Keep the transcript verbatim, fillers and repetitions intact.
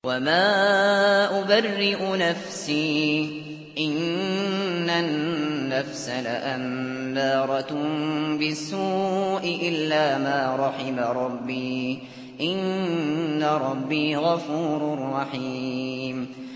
وَمَا أُبَرِّئُ نَفْسِي ۚ إِنَّ النَّفْسَ لَأَمَّارَةٌ بِالسُّوءِ إِلَّا مَا رَحِمَ رَبِّي ۚ إِنَّ رَبِّي غَفُورٌ رَّحِيمٌ